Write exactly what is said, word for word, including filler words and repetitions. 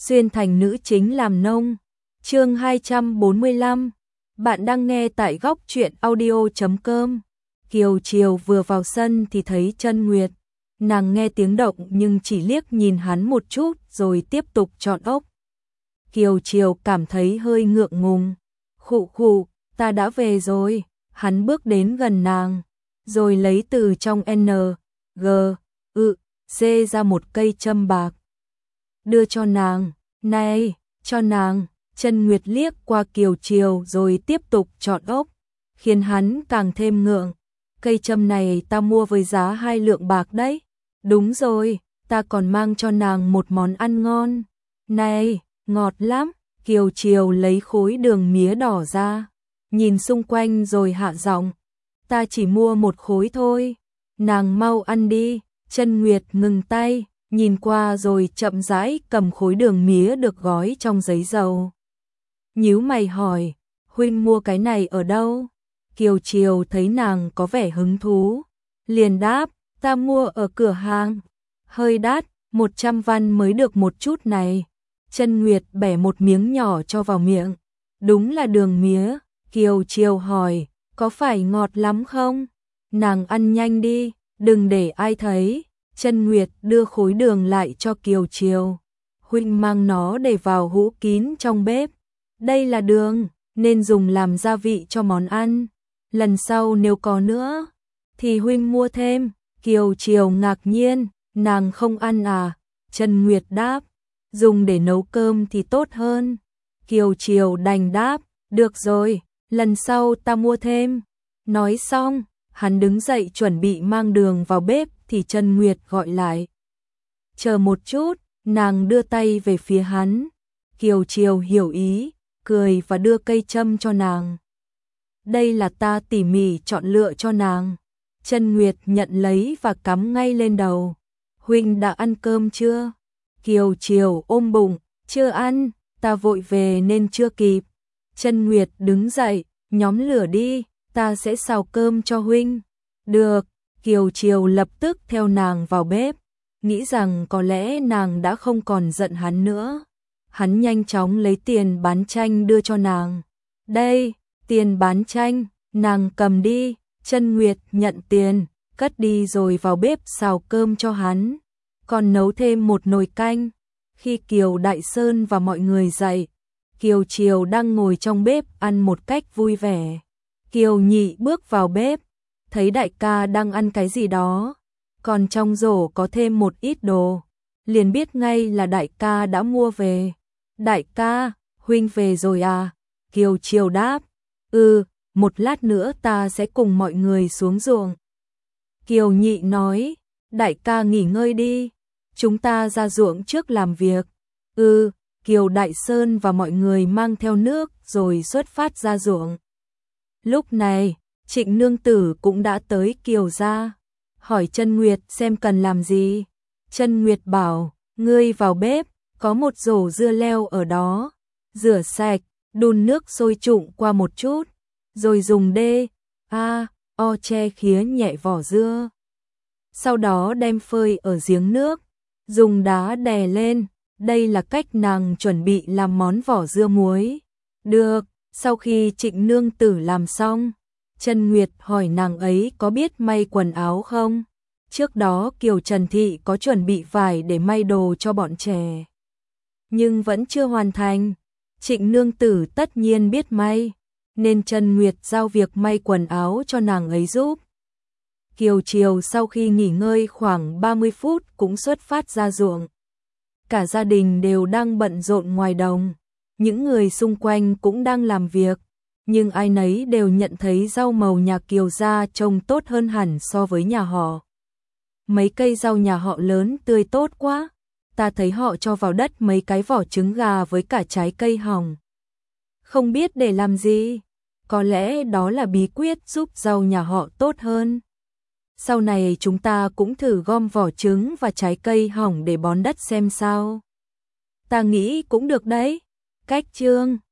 xuyên thành nữ chính làm nông. Chương hai trăm bốn mươi lăm. Bạn đang nghe tại góc truyện audio chấm com. Kiều Triều vừa vào sân thì thấy Chân Nguyệt. Nàng nghe tiếng động nhưng chỉ liếc nhìn hắn một chút rồi tiếp tục chọn ốc. Kiều Triều cảm thấy hơi ngượng ngùng. Khụ khụ, ta đã về rồi. Hắn bước đến gần nàng, rồi lấy từ trong N, G, ư, C ra một cây châm bạc. Đưa cho nàng, này, cho nàng. Chân Nguyệt liếc qua Kiều Triều rồi tiếp tục chọn ốc, khiến hắn càng thêm ngượng. Cây châm này ta mua với giá hai lượng bạc đấy. Đúng rồi, ta còn mang cho nàng một món ăn ngon. Này, ngọt lắm. Kiều Triều lấy khối đường mía đỏ ra, nhìn xung quanh rồi hạ giọng. Ta chỉ mua một khối thôi, nàng mau ăn đi. Chân Nguyệt ngừng tay, nhìn qua rồi chậm rãi cầm khối đường mía được gói trong giấy dầu. Nhíu mày hỏi, huynh mua cái này ở đâu? Kiều Triều thấy nàng có vẻ hứng thú, liền đáp, ta mua ở cửa hàng. Hơi đắt, một trăm văn mới được một chút này. Chân Nguyệt bẻ một miếng nhỏ cho vào miệng. Đúng là đường mía. Kiều Triều hỏi, có phải ngọt lắm không? Nàng ăn nhanh đi, đừng để ai thấy. Chân Nguyệt đưa khối đường lại cho Kiều Triều. Huynh mang nó để vào hũ kín trong bếp. Đây là đường, nên dùng làm gia vị cho món ăn. Lần sau nếu có nữa, thì huynh mua thêm. Kiều Triều ngạc nhiên, nàng không ăn à? Chân Nguyệt đáp, dùng để nấu cơm thì tốt hơn. Kiều Triều đành đáp, được rồi, lần sau ta mua thêm. Nói xong, hắn đứng dậy chuẩn bị mang đường vào bếp thì Chân Nguyệt gọi lại. Chờ một chút, nàng đưa tay về phía hắn. Kiều Triều hiểu ý, cười và đưa cây châm cho nàng. Đây là ta tỉ mỉ chọn lựa cho nàng. Chân Nguyệt nhận lấy và cắm ngay lên đầu. Huynh đã ăn cơm chưa? Kiều Triều ôm bụng, chưa ăn, ta vội về nên chưa kịp. Chân Nguyệt đứng dậy, nhóm lửa đi, ta sẽ xào cơm cho huynh. Được, Kiều Triều lập tức theo nàng vào bếp, nghĩ rằng có lẽ nàng đã không còn giận hắn nữa. Hắn nhanh chóng lấy tiền bán chanh đưa cho nàng. Đây, tiền bán chanh, nàng cầm đi. Chân Nguyệt nhận tiền, cất đi rồi vào bếp xào cơm cho hắn. Còn nấu thêm một nồi canh. Khi Kiều Đại Sơn và mọi người dậy, Kiều Triều đang ngồi trong bếp ăn một cách vui vẻ. Kiều Nhị bước vào bếp, thấy đại ca đang ăn cái gì đó, còn trong rổ có thêm một ít đồ, liền biết ngay là đại ca đã mua về. Đại ca, huynh về rồi à? Kiều Triều đáp, ừ, một lát nữa ta sẽ cùng mọi người xuống ruộng. Kiều Nhị nói, đại ca nghỉ ngơi đi, chúng ta ra ruộng trước làm việc. Ừ, Kiều Đại Sơn và mọi người mang theo nước rồi xuất phát ra ruộng. Lúc này, Trịnh nương tử cũng đã tới Kiều gia, hỏi Chân Nguyệt xem cần làm gì. Chân Nguyệt bảo, ngươi vào bếp, có một rổ dưa leo ở đó, rửa sạch, đun nước sôi trụng qua một chút, rồi dùng đê, a, o che khía nhẹ vỏ dưa. Sau đó đem phơi ở giếng nước, dùng đá đè lên. Đây là cách nàng chuẩn bị làm món vỏ dưa muối. Được, sau khi Trịnh nương tử làm xong, Chân Nguyệt hỏi nàng ấy có biết may quần áo không? Trước đó Kiều Trần Thị có chuẩn bị vải để may đồ cho bọn trẻ, nhưng vẫn chưa hoàn thành. Trịnh nương tử tất nhiên biết may, nên Chân Nguyệt giao việc may quần áo cho nàng ấy giúp. Kiều Triều sau khi nghỉ ngơi khoảng ba mươi phút cũng xuất phát ra ruộng. Cả gia đình đều đang bận rộn ngoài đồng, những người xung quanh cũng đang làm việc, nhưng ai nấy đều nhận thấy rau màu nhà Kiều gia trông tốt hơn hẳn so với nhà họ. Mấy cây rau nhà họ lớn tươi tốt quá, ta thấy họ cho vào đất mấy cái vỏ trứng gà với cả trái cây hỏng. Không biết để làm gì, có lẽ đó là bí quyết giúp rau nhà họ tốt hơn. Sau này chúng ta cũng thử gom vỏ trứng và trái cây hỏng để bón đất xem sao. Ta nghĩ cũng được đấy. Cách chương